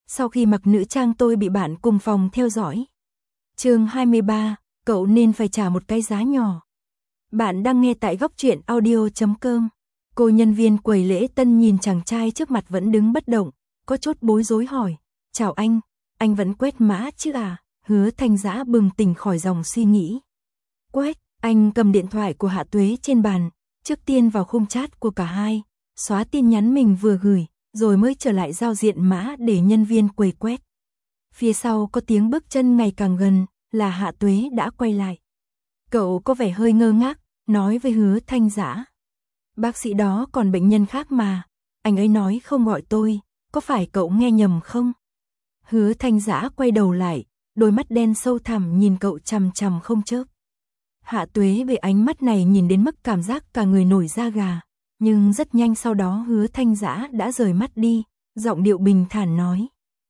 sau khi mặc nữ trang tôi bị bạn cùng phòng theo dõi. Chương 23, cậu nên phải trả một cái giá nhỏ. Bạn đang nghe tại góc truyện audio.com. Cô nhân viên quầy lễ tân nhìn chàng trai trước mặt vẫn đứng bất động, có chút bối rối hỏi, chào anh vẫn quét mã chứ à? Hứa Thanh Dã bừng tỉnh khỏi dòng suy nghĩ. Quét, anh cầm điện thoại của Hạ Tuế trên bàn, trước tiên vào khung chat của cả hai, xóa tin nhắn mình vừa gửi, rồi mới trở lại giao diện mã để nhân viên quầy quét. Phía sau có tiếng bước chân ngày càng gần, là Hạ Tuế đã quay lại. Cậu có vẻ hơi ngơ ngác, nói với Hứa Thanh Dã. Bác sĩ đó còn bệnh nhân khác mà, anh ấy nói không gọi tôi, có phải cậu nghe nhầm không? Hứa Thanh Dã quay đầu lại, đôi mắt đen sâu thẳm nhìn cậu chằm chằm không chớp. Hạ Tuế bị ánh mắt này nhìn đến mức cảm giác cả người nổi da gà, nhưng rất nhanh sau đó Hứa Thanh Dã đã rời mắt đi, giọng điệu bình thản nói.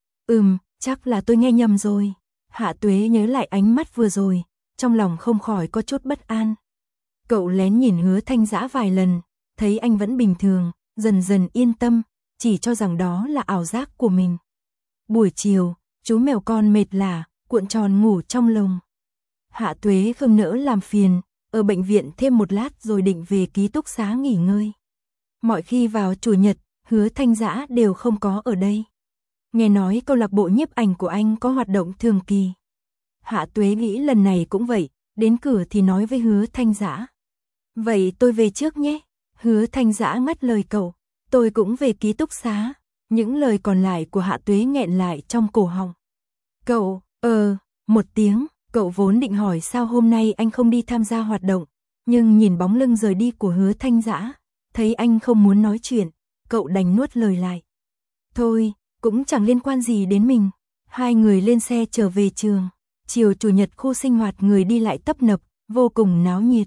Chắc là tôi nghe nhầm rồi. Hạ Tuế nhớ lại ánh mắt vừa rồi, trong lòng không khỏi có chút bất an. Cậu lén nhìn Hứa Thanh Dã vài lần, thấy anh vẫn bình thường, dần dần yên tâm, chỉ cho rằng đó là ảo giác của mình. Buổi chiều, chú mèo con mệt lả, cuộn tròn ngủ trong lồng. Hạ Tuế không nỡ làm phiền, ở bệnh viện thêm một lát rồi định về ký túc xá nghỉ ngơi. Mọi khi vào chủ nhật, Hứa Thanh Dã đều không có ở đây. Nghe nói câu lạc bộ nhiếp ảnh của anh có hoạt động thường kỳ. Hạ Tuế nghĩ lần này cũng vậy, đến cửa thì nói với Hứa Thanh Dã. Vậy tôi về trước nhé. Hứa Thanh Dã ngắt lời cậu, tôi cũng về ký túc xá. Những lời còn lại của Hạ Tuế nghẹn lại trong cổ họng. Cậu, một tiếng, cậu vốn định hỏi sao hôm nay anh không đi tham gia hoạt động, nhưng nhìn bóng lưng rời đi của Hứa Thanh Dã, thấy anh không muốn nói chuyện, cậu đành nuốt lời lại. Thôi, cũng chẳng liên quan gì đến mình. Hai người lên xe trở về trường. Chiều chủ nhật khu sinh hoạt người đi lại tấp nập, vô cùng náo nhiệt.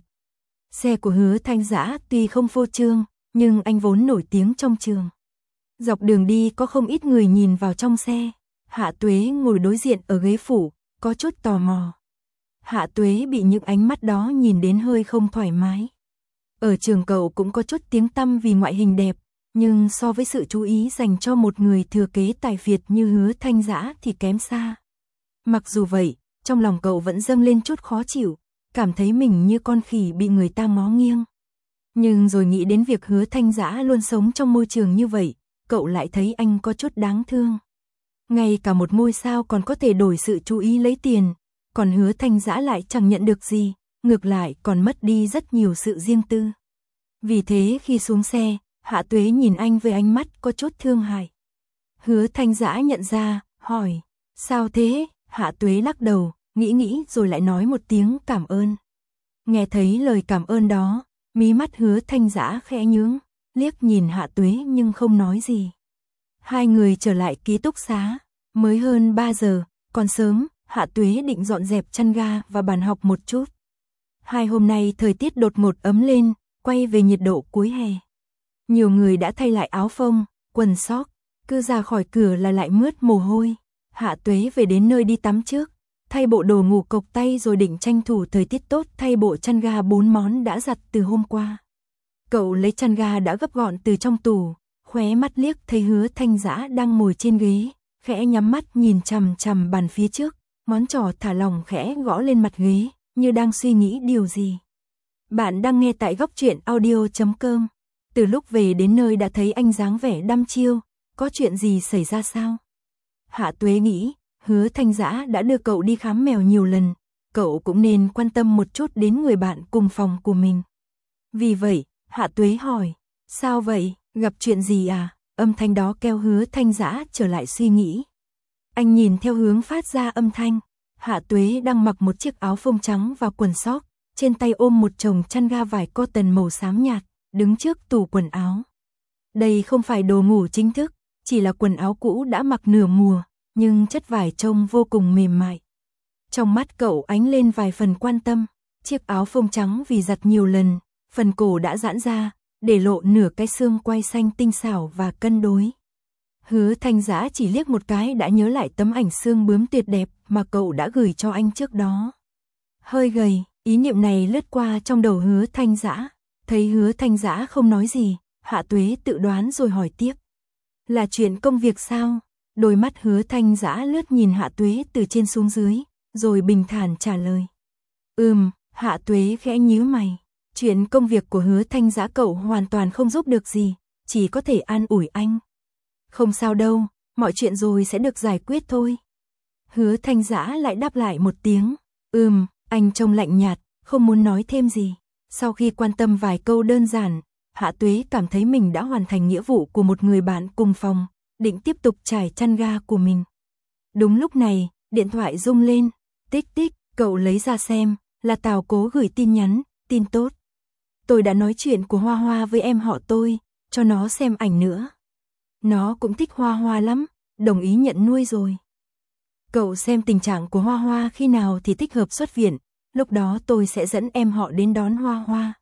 Xe của Hứa Thanh Dã tuy không phô trương, nhưng anh vốn nổi tiếng trong trường. Dọc đường đi có không ít người nhìn vào trong xe. Hạ Tuế ngồi đối diện ở ghế phụ, có chút tò mò. Hạ Tuế bị những ánh mắt đó nhìn đến hơi không thoải mái. Ở trường cậu cũng có chút tiếng tăm vì ngoại hình đẹp, nhưng so với sự chú ý dành cho một người thừa kế tài phiệt như Hứa Thanh Dã thì kém xa. Mặc dù vậy, trong lòng cậu vẫn dâng lên chút khó chịu, cảm thấy mình như con khỉ bị người ta ngó nghiêng. Nhưng rồi nghĩ đến việc Hứa Thanh Dã luôn sống trong môi trường như vậy, cậu lại thấy anh có chút đáng thương. Ngay cả một ngôi sao còn có thể đổi sự chú ý lấy tiền, còn Hứa Thanh Dã lại chẳng nhận được gì, ngược lại còn mất đi rất nhiều sự riêng tư. Vì thế khi xuống xe, Hạ Tuế nhìn anh với ánh mắt có chút thương hại. Hứa Thanh Dã nhận ra, hỏi, sao thế? Hạ Tuế lắc đầu, nghĩ rồi lại nói một tiếng cảm ơn. Nghe thấy lời cảm ơn đó, mí mắt Hứa Thanh Dã khẽ nhướng, liếc nhìn Hạ Tuế nhưng không nói gì. Hai người trở lại ký túc xá, mới hơn 3 giờ, còn sớm, Hạ Tuế định dọn dẹp chăn ga và bàn học một chút. Hai hôm nay thời tiết đột ngột ấm lên, quay về nhiệt độ cuối hè. Nhiều người đã thay lại áo phông, quần sóc, cứ ra khỏi cửa là lại mướt mồ hôi. Hạ Tuế về đến nơi đi tắm trước, thay bộ đồ ngủ cộc tay rồi định tranh thủ thời tiết tốt thay bộ chăn ga 4 món đã giặt từ hôm qua. Cậu lấy chăn ga đã gấp gọn từ trong tủ, khóe mắt liếc thấy Hứa Thanh Dã đang ngồi trên ghế, khẽ nhắm mắt nhìn chằm chằm bàn phía trước, ngón trỏ thả lỏng khẽ gõ lên mặt ghế, như đang suy nghĩ điều gì. Bạn đang nghe tại góc truyện audio.com. Từ lúc về đến nơi đã thấy anh dáng vẻ đăm chiêu, có chuyện gì xảy ra sao? Hạ Tuế nghĩ, Hứa Thanh Dã đã đưa cậu đi khám mèo nhiều lần, cậu cũng nên quan tâm một chút đến người bạn cùng phòng của mình. Vì vậy, Hạ Tuế hỏi, sao vậy, gặp chuyện gì à? Âm thanh đó kéo Hứa Thanh Dã trở lại suy nghĩ. Anh nhìn theo hướng phát ra âm thanh, Hạ Tuế đang mặc một chiếc áo phông trắng và quần sóc, trên tay ôm một chồng chăn ga vải cotton màu xám nhạt, đứng trước tủ quần áo. Đây không phải đồ ngủ chính thức, chỉ là quần áo cũ đã mặc nửa mùa, nhưng chất vải trông vô cùng mềm mại. Trong mắt cậu ánh lên vài phần quan tâm, chiếc áo phông trắng vì giặt nhiều lần, phần cổ đã giãn ra, để lộ nửa cái xương quai xanh tinh xảo và cân đối. Hứa Thanh Dã chỉ liếc một cái đã nhớ lại tấm ảnh xương bướm tuyệt đẹp mà cậu đã gửi cho anh trước đó. Hơi gầy, ý niệm này lướt qua trong đầu Hứa Thanh Dã. Thấy Hứa Thanh Dã không nói gì, Hạ Tuế tự đoán rồi hỏi tiếp. Là chuyện công việc sao? Đôi mắt Hứa Thanh Dã lướt nhìn Hạ Tuế từ trên xuống dưới, rồi bình thản trả lời. Hạ Tuế khẽ nhíu mày. Chuyện công việc của Hứa Thanh Dã cậu hoàn toàn không giúp được gì, chỉ có thể an ủi anh. Không sao đâu, mọi chuyện rồi sẽ được giải quyết thôi. Hứa Thanh Dã lại đáp lại một tiếng. Anh trông lạnh nhạt, không muốn nói thêm gì. Sau khi quan tâm vài câu đơn giản, Hạ Tuế cảm thấy mình đã hoàn thành nghĩa vụ của một người bạn cùng phòng, định tiếp tục trải chăn ga của mình. Đúng lúc này, điện thoại rung lên. Tích tích, cậu lấy ra xem, là Tào Cố gửi tin nhắn, tin tốt. Tôi đã nói chuyện của Hoa Hoa với em họ tôi, cho nó xem ảnh nữa. Nó cũng thích Hoa Hoa lắm, đồng ý nhận nuôi rồi. Cậu xem tình trạng của Hoa Hoa khi nào thì thích hợp xuất viện, lúc đó tôi sẽ dẫn em họ đến đón Hoa Hoa.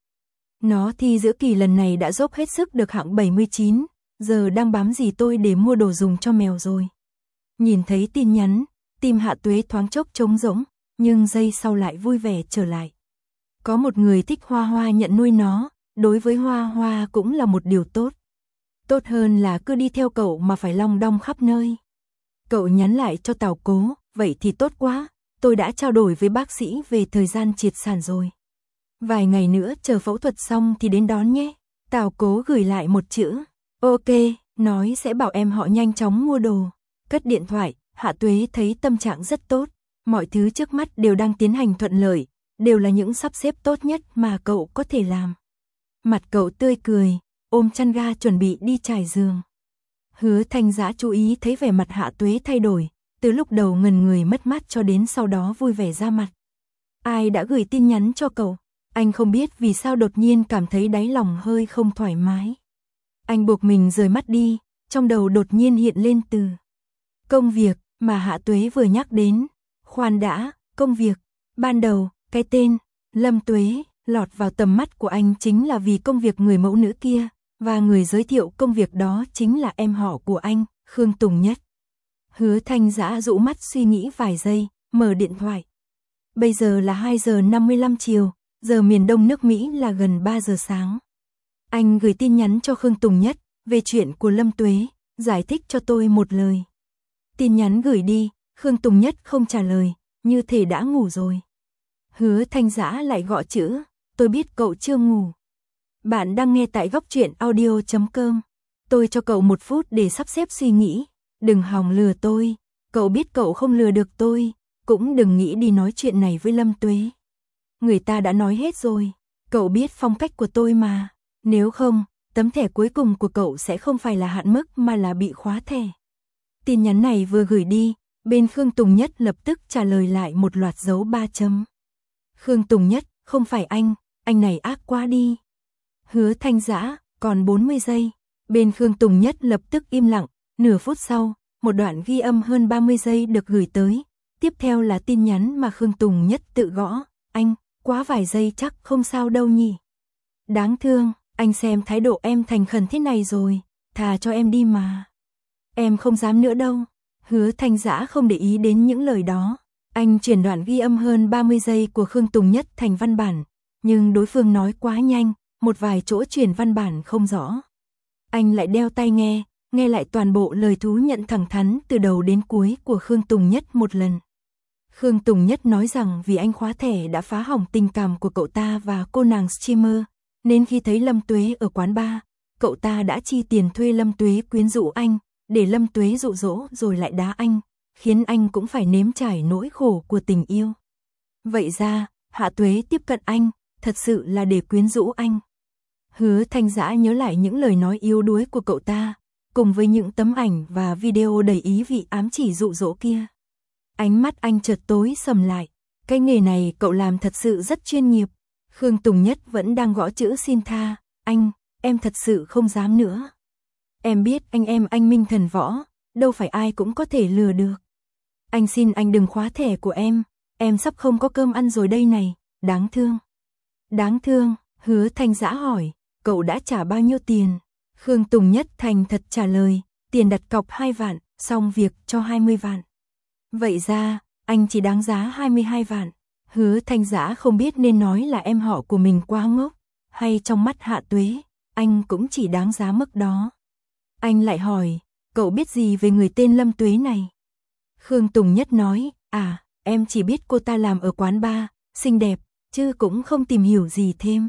Nó thi giữa kỳ lần này đã dốc hết sức được hạng 79, giờ đang bám dì tôi để mua đồ dùng cho mèo rồi. Nhìn thấy tin nhắn, tim Hạ Tuế thoáng chốc trống rỗng, nhưng giây sau lại vui vẻ trở lại. Có một người thích Hoa Hoa nhận nuôi nó, đối với Hoa Hoa cũng là một điều tốt. Tốt hơn là cứ đi theo cậu mà phải long đong khắp nơi. Cậu nhắn lại cho Tào Cố, vậy thì tốt quá, tôi đã trao đổi với bác sĩ về thời gian triệt sản rồi. Vài ngày nữa chờ phẫu thuật xong thì đến đón nhé. Tào Cố gửi lại một chữ, ok, nói sẽ bảo em họ nhanh chóng mua đồ. Cất điện thoại, Hạ Tuế thấy tâm trạng rất tốt, mọi thứ trước mắt đều đang tiến hành thuận lợi, đều là những sắp xếp tốt nhất mà cậu có thể làm. Mặt cậu tươi cười, ôm chăn ga chuẩn bị đi trải giường. Hứa Thanh Dã chú ý thấy vẻ mặt Hạ Tuế thay đổi, từ lúc đầu ngần người mất mát cho đến sau đó vui vẻ ra mặt. Ai đã gửi tin nhắn cho cậu? Anh không biết vì sao đột nhiên cảm thấy đáy lòng hơi không thoải mái. Anh buộc mình rời mắt đi, trong đầu đột nhiên hiện lên từ công việc mà Hạ Tuế vừa nhắc đến. Khoan đã, công việc. Ban đầu, cái tên Lâm Tuế lọt vào tầm mắt của anh chính là vì công việc người mẫu nữ kia, và người giới thiệu công việc đó chính là em họ của anh, Khương Tùng Nhất. Hứa Thanh Dã dụ mắt suy nghĩ vài giây, mở điện thoại. Bây giờ là 2 giờ 55 chiều, giờ miền Đông nước Mỹ là gần 3 giờ sáng. Anh gửi tin nhắn cho Khương Tùng Nhất về chuyện của Lâm Tuế, giải thích cho tôi một lời. Tin nhắn gửi đi, Khương Tùng Nhất không trả lời, như thể đã ngủ rồi. Hứa Thanh Dã lại gõ chữ, tôi biết cậu chưa ngủ. Bạn đang nghe tại góc truyện audio.com. Tôi cho cậu 1 phút để sắp xếp suy nghĩ. Đừng hòng lừa tôi, cậu biết cậu không lừa được tôi, cũng đừng nghĩ đi nói chuyện này với Lâm Tuế. Người ta đã nói hết rồi, cậu biết phong cách của tôi mà. Nếu không, tấm thẻ cuối cùng của cậu sẽ không phải là hạn mức mà là bị khóa thẻ. Tin nhắn này vừa gửi đi, bên Khương Tùng Nhất lập tức trả lời lại một loạt dấu 3 chấm. Khương Tùng Nhất, không phải anh này ác quá đi. Hứa Thanh Dã, còn 40 giây. Bên Khương Tùng Nhất lập tức im lặng, nửa phút sau, một đoạn ghi âm hơn 30 giây được gửi tới. Tiếp theo là tin nhắn mà Khương Tùng Nhất tự gõ, anh, quá vài giây chắc không sao đâu nhỉ. Đáng thương, anh xem thái độ em thành khẩn thế này rồi, thà cho em đi mà. Em không dám nữa đâu. Hứa Thanh Dã không để ý đến những lời đó. Anh chuyển đoạn ghi âm hơn 30 giây của Khương Tùng Nhất thành văn bản, nhưng đối phương nói quá nhanh, một vài chỗ chuyển văn bản không rõ. Anh lại đeo tai nghe lại toàn bộ lời thú nhận thẳng thắn từ đầu đến cuối của Khương Tùng Nhất một lần. Khương Tùng Nhất nói rằng vì anh khóa thẻ đã phá hỏng tình cảm của cậu ta và cô nàng streamer, nên khi thấy Lâm Tuế ở quán bar, cậu ta đã chi tiền thuê Lâm Tuế quyến rũ anh, để Lâm Tuế dụ dỗ rồi lại đá anh, khiến anh cũng phải nếm trải nỗi khổ của tình yêu. Vậy ra, Hạ Tuế tiếp cận anh, thật sự là để quyến rũ anh. Hứa Thanh Dã nhớ lại những lời nói yếu đuối của cậu ta, cùng với những tấm ảnh và video đầy ý vị ám chỉ dụ dỗ kia. Ánh mắt anh chợt tối sầm lại, cái nghề này cậu làm thật sự rất chuyên nghiệp. Khương Tùng Nhất vẫn đang gõ chữ xin tha, anh, em thật sự không dám nữa. Em biết anh minh thần võ, đâu phải ai cũng có thể lừa được. Anh xin anh đừng khóa thẻ của em sắp không có cơm ăn rồi đây này, đáng thương. Đáng thương, Hứa Thanh Dã hỏi, cậu đã trả bao nhiêu tiền? Khương Tùng Nhất thành thật trả lời, tiền đặt cọc 2 vạn, xong việc cho 20 vạn. Vậy ra, anh chỉ đáng giá 22 vạn. Hứa Thanh Dã không biết nên nói là em họ của mình quá ngốc, hay trong mắt Hạ Tuế, anh cũng chỉ đáng giá mức đó. Anh lại hỏi, cậu biết gì về người tên Lâm Tuế này? Khương Tùng Nhất nói, em chỉ biết cô ta làm ở quán bar, xinh đẹp, chứ cũng không tìm hiểu gì thêm.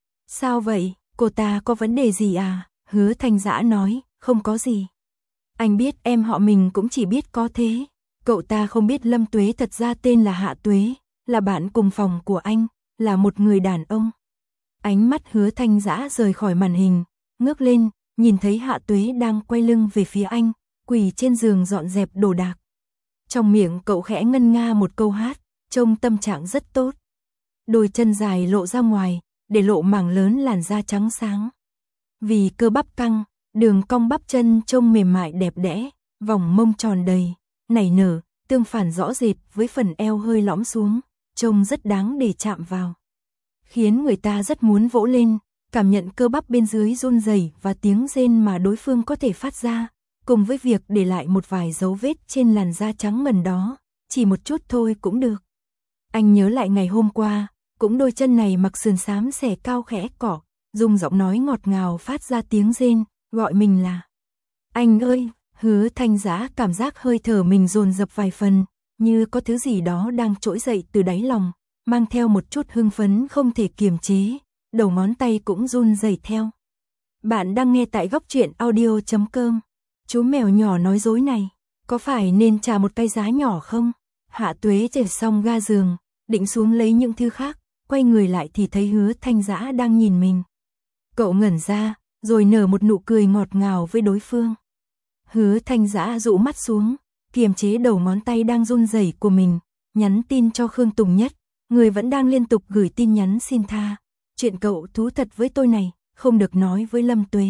Sao vậy, cô ta có vấn đề gì à? Hứa Thanh Dã nói, không có gì. Anh biết em họ mình cũng chỉ biết có thế. Cậu ta không biết Lâm Tuế thật ra tên là Hạ Tuế, là bạn cùng phòng của anh, là một người đàn ông. Ánh mắt Hứa Thanh Dã rời khỏi màn hình, ngước lên, nhìn thấy Hạ Tuế đang quay lưng về phía anh, quỳ trên giường dọn dẹp đồ đạc. Trong miệng cậu khẽ ngân nga một câu hát, trông tâm trạng rất tốt. Đôi chân dài lộ ra ngoài, để lộ mảng lớn làn da trắng sáng. Vì cơ bắp căng, đường cong bắp chân trông mềm mại đẹp đẽ, vòng mông tròn đầy, nảy nở, tương phản rõ rệt với phần eo hơi lõm xuống, trông rất đáng để chạm vào. Khiến người ta rất muốn vỗ lên, cảm nhận cơ bắp bên dưới run rẩy và tiếng rên mà đối phương có thể phát ra, cùng với việc để lại một vài dấu vết trên làn da trắng ngần đó, chỉ một chút thôi cũng được. Anh nhớ lại ngày hôm qua, cũng đôi chân này mặc sườn xám xẻ cao khẽ cỏ, dùng giọng nói ngọt ngào phát ra tiếng rên, gọi mình là anh ơi. Hứa Thanh Dã cảm giác hơi thở mình dồn dập vài phần, như có thứ gì đó đang trỗi dậy từ đáy lòng, mang theo một chút hưng phấn không thể kiềm chế, đầu ngón tay cũng run rẩy theo. Bạn đang nghe tại góc truyện audio.com. Chú mèo nhỏ nói dối này, có phải nên trả một cái giá nhỏ không? Hạ Tuế chảy xong ga giường, định xuống lấy những thứ khác, quay người lại thì thấy Hứa Thanh Dã đang nhìn mình. Cậu ngẩn ra, rồi nở một nụ cười ngọt ngào với đối phương. Hứa Thanh Dã dụ mắt xuống, kiềm chế đầu ngón tay đang run rẩy của mình, nhắn tin cho Khương Tùng Nhất, người vẫn đang liên tục gửi tin nhắn xin tha. Chuyện cậu thú thật với tôi này, không được nói với Lâm Tuế.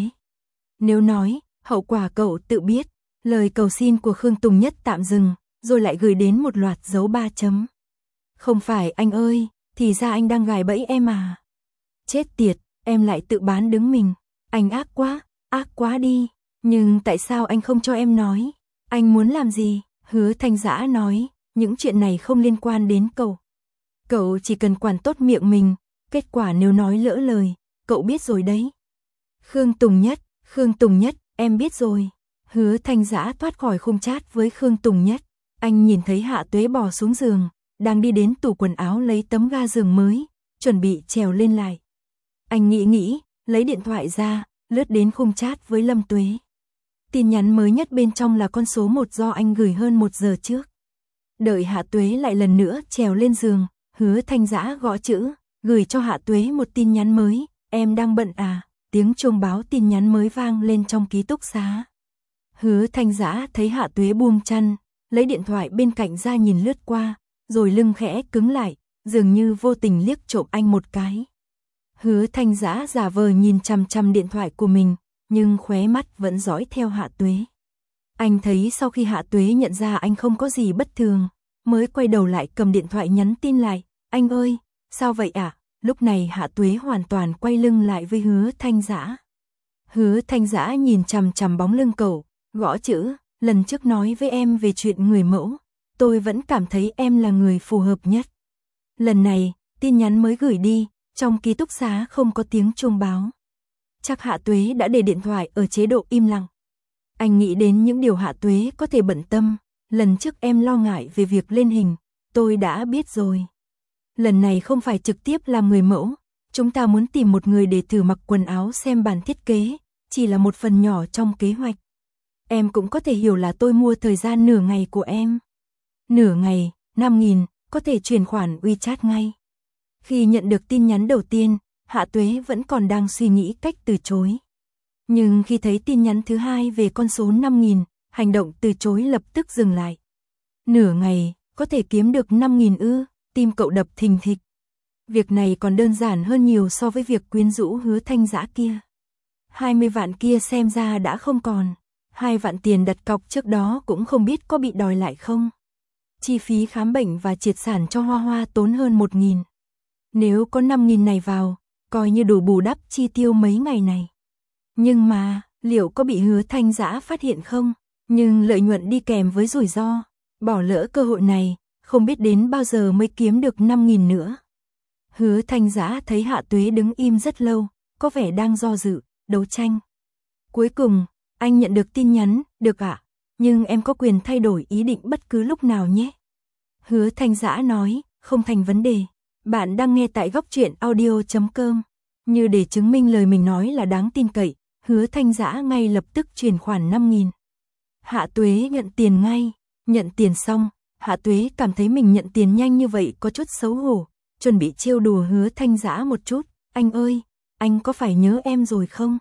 Nếu nói, hậu quả cậu tự biết. Lời cầu xin của Khương Tùng Nhất tạm dừng, rồi lại gửi đến một loạt dấu 3 chấm. Không phải anh ơi, thì ra anh đang gài bẫy em à. Chết tiệt, em lại tự bán đứng mình. Anh ác quá đi. Nhưng tại sao anh không cho em nói? Anh muốn làm gì? Hứa Thanh Dã nói, những chuyện này không liên quan đến cậu. Cậu chỉ cần quản tốt miệng mình, kết quả nếu nói lỡ lời, cậu biết rồi đấy. Khương Tùng Nhất, em biết rồi. Hứa Thanh Dã thoát khỏi khung chat với Khương Tùng Nhất. Anh nhìn thấy Hạ Tuế bò xuống giường, đang đi đến tủ quần áo lấy tấm ga giường mới, chuẩn bị trèo lên lại. Anh nghĩ, lấy điện thoại ra, lướt đến khung chat với Lâm Tuế. Tin nhắn mới nhất bên trong là con số 1 do anh gửi hơn 1 giờ trước. Đợi Hạ Tuế lại lần nữa trèo lên giường, Hứa Thanh Dã gõ chữ, gửi cho Hạ Tuế một tin nhắn mới, em đang bận à? Tiếng chuông báo tin nhắn mới vang lên trong ký túc xá. Hứa Thanh Dã thấy Hạ Tuế buông chăn, lấy điện thoại bên cạnh ra nhìn lướt qua, rồi lưng khẽ cứng lại, dường như vô tình liếc trộm anh một cái. Hứa Thanh Dã giả vờ nhìn chằm chằm điện thoại của mình, nhưng khóe mắt vẫn dõi theo Hạ Tuế. Anh thấy sau khi Hạ Tuế nhận ra anh không có gì bất thường, mới quay đầu lại cầm điện thoại nhắn tin lại, anh ơi, sao vậy ạ? Lúc này Hạ Tuế hoàn toàn quay lưng lại với Hứa Thanh Dã. Hứa Thanh Dã nhìn chằm chằm bóng lưng cậu, gõ chữ, lần trước nói với em về chuyện người mẫu, tôi vẫn cảm thấy em là người phù hợp nhất. Lần này, tin nhắn mới gửi đi, trong ký túc xá không có tiếng chuông báo. Chắc Hạ Tuế đã để điện thoại ở chế độ im lặng. Anh nghĩ đến những điều Hạ Tuế có thể bận tâm, lần trước em lo ngại về việc lên hình, tôi đã biết rồi. Lần này không phải trực tiếp làm người mẫu, chúng ta muốn tìm một người để thử mặc quần áo xem bản thiết kế, chỉ là một phần nhỏ trong kế hoạch. Em cũng có thể hiểu là tôi mua thời gian nửa ngày của em. Nửa ngày, 5.000, có thể chuyển khoản WeChat ngay. Khi nhận được tin nhắn đầu tiên, Hạ Tuế vẫn còn đang suy nghĩ cách từ chối. Nhưng khi thấy tin nhắn thứ hai về con số 5.000, hành động từ chối lập tức dừng lại. Nửa ngày, có thể kiếm được 5.000 ư? Tim cậu đập thình thịch. Việc này còn đơn giản hơn nhiều so với việc quyến rũ Hứa Thanh Dã kia. 20 vạn kia xem ra đã không còn. 2 vạn tiền đặt cọc trước đó cũng không biết có bị đòi lại không. Chi phí khám bệnh và triệt sản cho Hoa Hoa tốn hơn 1.000. Nếu có 5.000 này vào, coi như đủ bù đắp chi tiêu mấy ngày này. Nhưng mà, liệu có bị Hứa Thanh Dã phát hiện không? Nhưng lợi nhuận đi kèm với rủi ro. Bỏ lỡ cơ hội này, không biết đến bao giờ mới kiếm được 5.000 nữa. Hứa Thanh Dã thấy Hạ Tuế đứng im rất lâu, có vẻ đang do dự, đấu tranh. Cuối cùng, Anh nhận được tin nhắn, được ạ, nhưng em có quyền thay đổi ý định bất cứ lúc nào nhé. Hứa Thanh Dã nói, không thành vấn đề. Bạn đang nghe tại góc truyện audio.com. Như để chứng minh lời mình nói là đáng tin cậy, Hứa Thanh Dã ngay lập tức chuyển khoản 5.000. Hạ Tuế nhận tiền ngay. Nhận tiền xong, Hạ Tuế cảm thấy mình nhận tiền nhanh như vậy có chút xấu hổ, chuẩn bị trêu đùa Hứa Thanh Dã một chút. Anh ơi, anh có phải nhớ em rồi không?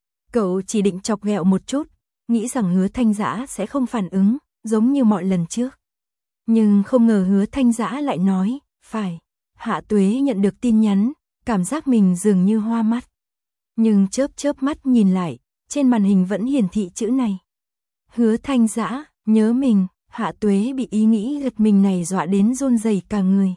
Cậu chỉ định chọc ghẹo một chút, nghĩ rằng Hứa Thanh Dã sẽ không phản ứng, giống như mọi lần trước. Nhưng không ngờ Hứa Thanh Dã lại nói, phải. Hạ Tuế nhận được tin nhắn, cảm giác mình dường như hoa mắt. Nhưng chớp mắt nhìn lại, trên màn hình vẫn hiển thị chữ này. Hứa Thanh Dã, nhớ mình. Hạ Tuế bị ý nghĩ gật mình này dọa đến run rẩy cả người.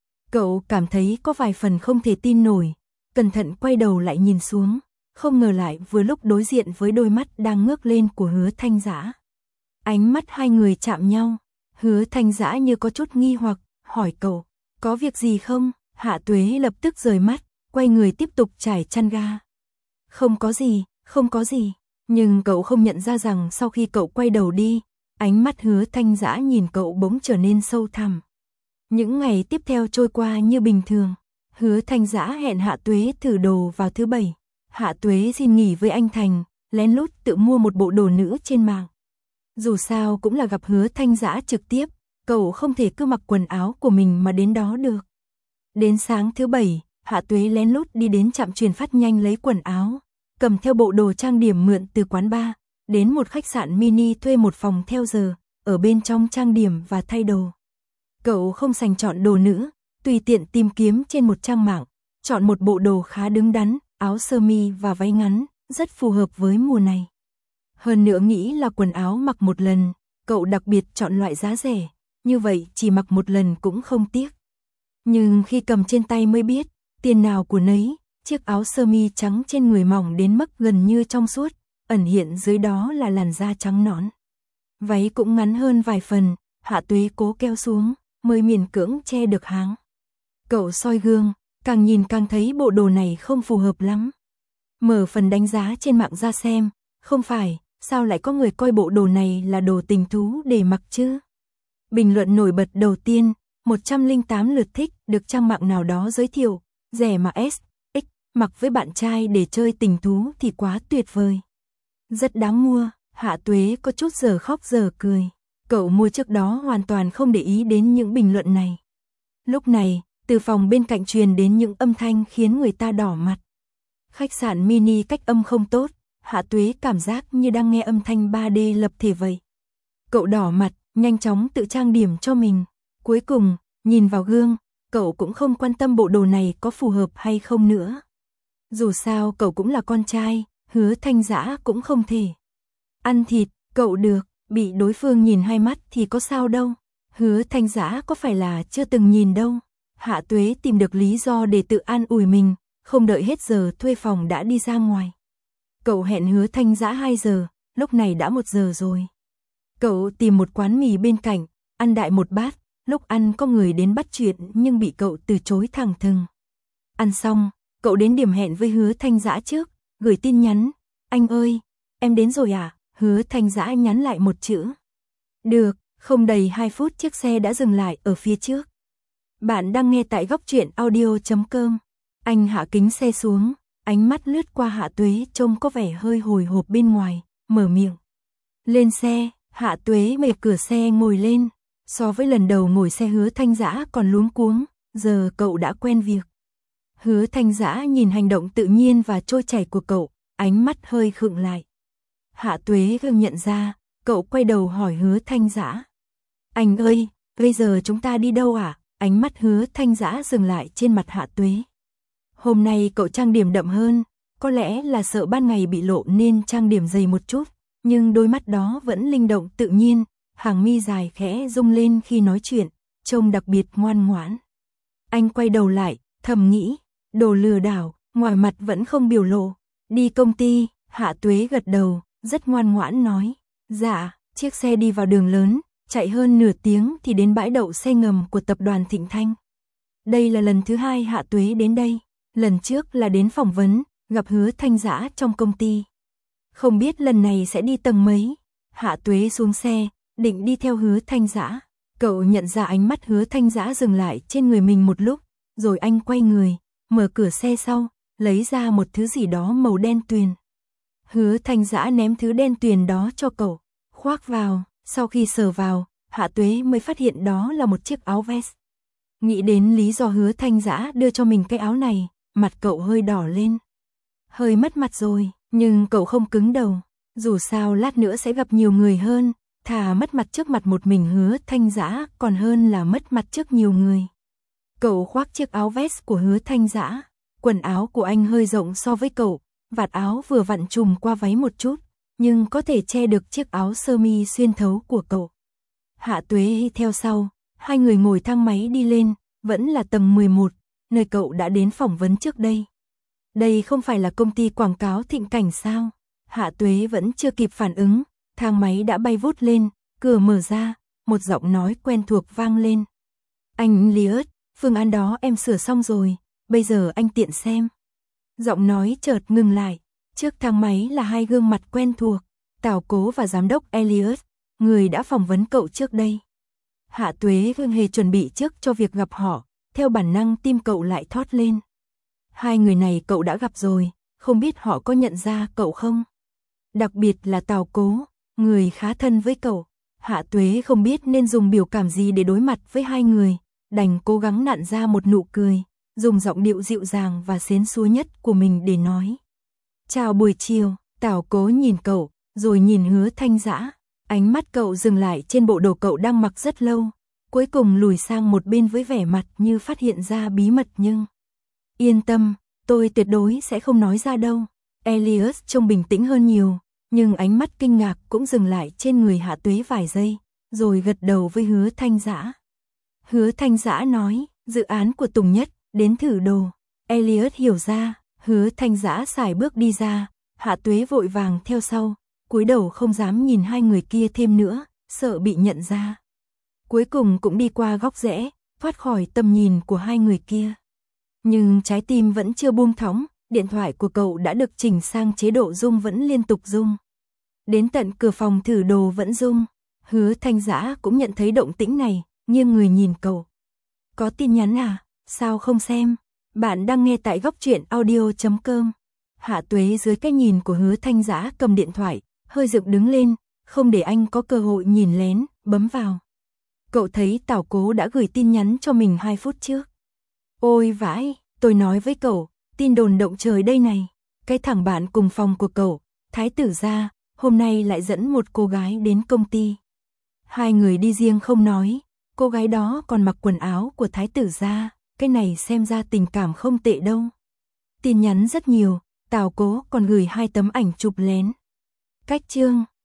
Cậu cảm thấy có vài phần không thể tin nổi, cẩn thận quay đầu lại nhìn xuống, không ngờ lại vừa lúc đối diện với đôi mắt đang ngước lên của Hứa Thanh Dã. Ánh mắt hai người chạm nhau, Hứa Thanh Dã như có chút nghi hoặc, hỏi cậu, có việc gì không? Hạ Tuế lập tức rời mắt, quay người tiếp tục trải chăn ga. Không có gì, không có gì, nhưng cậu không nhận ra rằng sau khi cậu quay đầu đi, ánh mắt Hứa Thanh Dã nhìn cậu bỗng trở nên sâu thẳm. Những ngày tiếp theo trôi qua như bình thường, Hứa Thanh Dã hẹn Hạ Tuế thử đồ vào thứ Bảy. Hạ Tuế xin nghỉ với anh Thành, lén lút tự mua một bộ đồ nữ trên mạng. Dù sao cũng là gặp Hứa Thanh Dã trực tiếp, cậu không thể cứ mặc quần áo của mình mà đến đó được. Đến sáng thứ Bảy, Hạ Tuế lén lút đi đến trạm truyền phát nhanh lấy quần áo, cầm theo bộ đồ trang điểm mượn từ quán bar, đến một khách sạn mini thuê một phòng theo giờ, ở bên trong trang điểm và thay đồ. Cậu không sành chọn đồ nữ, tùy tiện tìm kiếm trên một trang mạng, chọn một bộ đồ khá đứng đắn, áo sơ mi và váy ngắn, rất phù hợp với mùa này. Hơn nữa nghĩ là quần áo mặc một lần, cậu đặc biệt chọn loại giá rẻ, như vậy chỉ mặc một lần cũng không tiếc. Nhưng khi cầm trên tay mới biết, tiền nào của nấy, chiếc áo sơ mi trắng trên người mỏng đến mức gần như trong suốt, ẩn hiện dưới đó là làn da trắng nõn. Váy cũng ngắn hơn vài phần, Hạ Tuế cố kéo xuống, mới miễn cưỡng che được háng. Cậu soi gương, càng nhìn càng thấy bộ đồ này không phù hợp lắm. Mở phần đánh giá trên mạng ra xem, không phải, sao lại có người coi bộ đồ này là đồ tình thú để mặc chứ? Bình luận nổi bật đầu tiên, 108 lượt thích, được trang mạng nào đó giới thiệu, rẻ mà S, X, mặc với bạn trai để chơi tình thú thì quá tuyệt vời. Rất đáng mua, Hạ Tuế có chút giờ khóc giờ cười. Cậu mua trước đó hoàn toàn không để ý đến những bình luận này. Lúc này, từ phòng bên cạnh truyền đến những âm thanh khiến người ta đỏ mặt. Khách sạn mini cách âm không tốt, Hạ Tuế cảm giác như đang nghe âm thanh 3D lập thể vậy. Cậu đỏ mặt, nhanh chóng tự trang điểm cho mình. Cuối cùng, nhìn vào gương, cậu cũng không quan tâm bộ đồ này có phù hợp hay không nữa. Dù sao cậu cũng là con trai, Hứa Thanh Dã cũng không thể. Ăn thịt, cậu được, bị đối phương nhìn hai mắt thì có sao đâu. Hứa Thanh Dã có phải là chưa từng nhìn đâu. Hạ Tuế tìm được lý do để tự an ủi mình, không đợi hết giờ thuê phòng đã đi ra ngoài. Cậu hẹn Hứa Thanh Dã 2 giờ, lúc này đã 1 giờ rồi. Cậu tìm một quán mì bên cạnh, ăn đại một bát, lúc ăn có người đến bắt chuyện nhưng bị cậu từ chối thẳng thừng. Ăn xong, cậu đến điểm hẹn với Hứa Thanh Dã trước, gửi tin nhắn, anh ơi, em đến rồi à? Hứa Thanh Dã nhắn lại một chữ. Được, không đầy 2 phút chiếc xe đã dừng lại ở phía trước. Bạn đang nghe tại góc truyện audio.com. Anh hạ kính xe xuống, ánh mắt lướt qua Hạ Tuế trông có vẻ hơi hồi hộp bên ngoài, mở miệng. Lên xe, Hạ Tuế mở cửa xe ngồi lên. So với lần đầu ngồi xe Hứa Thanh Dã còn luống cuống, giờ cậu đã quen việc. Hứa Thanh Dã nhìn hành động tự nhiên và trôi chảy của cậu, ánh mắt hơi khựng lại. Hạ Tuế gương nhận ra, cậu quay đầu hỏi Hứa Thanh Dã. Anh ơi, bây giờ chúng ta đi đâu à? Ánh mắt Hứa Thanh Dã dừng lại trên mặt Hạ Tuế. Hôm nay cậu trang điểm đậm hơn, có lẽ là sợ ban ngày bị lộ nên trang điểm dày một chút, nhưng đôi mắt đó vẫn linh động tự nhiên, hàng mi dài khẽ rung lên khi nói chuyện, trông đặc biệt ngoan ngoãn. Anh quay đầu lại, thầm nghĩ, đồ lừa đảo, ngoài mặt vẫn không biểu lộ. Đi công ty, Hạ Tuế gật đầu, rất ngoan ngoãn nói. Dạ, chiếc xe đi vào đường lớn, chạy hơn nửa tiếng thì đến bãi đậu xe ngầm của tập đoàn Thịnh Thanh. Đây là lần thứ 2 Hạ Tuế đến đây, lần trước là đến phỏng vấn, gặp Hứa Thanh Dã trong công ty. Không biết lần này sẽ đi tầng mấy. Hạ Tuế xuống xe, định đi theo Hứa Thanh Dã. Cậu nhận ra ánh mắt Hứa Thanh Dã dừng lại trên người mình một lúc, rồi anh quay người, mở cửa xe sau, lấy ra một thứ gì đó màu đen tuyền. Hứa Thanh Dã ném thứ đen tuyền đó cho cậu, khoác vào, sau khi sờ vào, Hạ Tuế mới phát hiện đó là một chiếc áo vest. Nghĩ đến lý do Hứa Thanh Dã đưa cho mình cái áo này, mặt cậu hơi đỏ lên. Hơi mất mặt rồi, nhưng cậu không cứng đầu, dù sao lát nữa sẽ gặp nhiều người hơn, thà mất mặt trước mặt một mình Hứa Thanh Dã còn hơn là mất mặt trước nhiều người. Cậu khoác chiếc áo vest của Hứa Thanh Dã, quần áo của anh hơi rộng so với cậu, vạt áo vừa vặn trùm qua váy một chút, nhưng có thể che được chiếc áo sơ mi xuyên thấu của cậu. Hạ Tuế theo sau, hai người ngồi thang máy đi lên, vẫn là tầng 11, nơi cậu đã đến phỏng vấn trước đây. Đây không phải là công ty quảng cáo Thịnh Cảnh sao? Hạ Tuế vẫn chưa kịp phản ứng, thang máy đã bay vút lên, cửa mở ra, một giọng nói quen thuộc vang lên. Anh Elliot, phương án đó em sửa xong rồi, bây giờ anh tiện xem. Giọng nói chợt ngừng lại, trước thang máy là hai gương mặt quen thuộc, Tào Cố và giám đốc Elliot, người đã phỏng vấn cậu trước đây. Hạ Tuế không hề chuẩn bị trước cho việc gặp họ, theo bản năng tim cậu lại thót lên. Hai người này cậu đã gặp rồi, không biết họ có nhận ra cậu không? Đặc biệt là Tào Cố, người khá thân với cậu. Hạ Tuế không biết nên dùng biểu cảm gì để đối mặt với hai người, đành cố gắng nặn ra một nụ cười, dùng giọng điệu dịu dàng và xến xúa nhất của mình để nói. Chào buổi chiều, Tào Cố nhìn cậu, rồi nhìn Hứa Thanh Dã. Ánh mắt cậu dừng lại trên bộ đồ cậu đang mặc rất lâu, cuối cùng lùi sang một bên với vẻ mặt như phát hiện ra bí mật nhưng... Yên tâm, tôi tuyệt đối sẽ không nói ra đâu. Elliot trông bình tĩnh hơn nhiều, nhưng ánh mắt kinh ngạc cũng dừng lại trên người Hạ Tuế vài giây, rồi gật đầu với Hứa Thanh Dã. Hứa Thanh Dã nói, dự án của Tùng Nhất, đến thử đồ. Elliot hiểu ra, Hứa Thanh Dã sải bước đi ra, Hạ Tuế vội vàng theo sau, cúi đầu không dám nhìn hai người kia thêm nữa, sợ bị nhận ra. Cuối cùng cũng đi qua góc rẽ, thoát khỏi tầm nhìn của hai người kia. Nhưng trái tim vẫn chưa buông thõng, điện thoại của cậu đã được chỉnh sang chế độ rung vẫn liên tục rung. Đến tận cửa phòng thử đồ vẫn rung, Hứa Thanh Dã cũng nhận thấy động tĩnh này, nghiêng người nhìn cậu. Có tin nhắn à? Sao không xem? Bạn đang nghe tại góc truyện audio.com. Hạ Tuế dưới cái nhìn của Hứa Thanh Dã cầm điện thoại, hơi dựng đứng lên, không để anh có cơ hội nhìn lén, bấm vào. Cậu thấy Tào Cố đã gửi tin nhắn cho mình 2 phút trước. Ôi vãi, tôi nói với cậu, tin đồn động trời đây này. Cái thằng bạn cùng phòng của cậu, Thái Tử Gia, hôm nay lại dẫn một cô gái đến công ty. Hai người đi riêng không nói, cô gái đó còn mặc quần áo của Thái Tử Gia, cái này xem ra tình cảm không tệ đâu. Tin nhắn rất nhiều, Tào Cố còn gửi 2 tấm ảnh chụp lén. Cách chương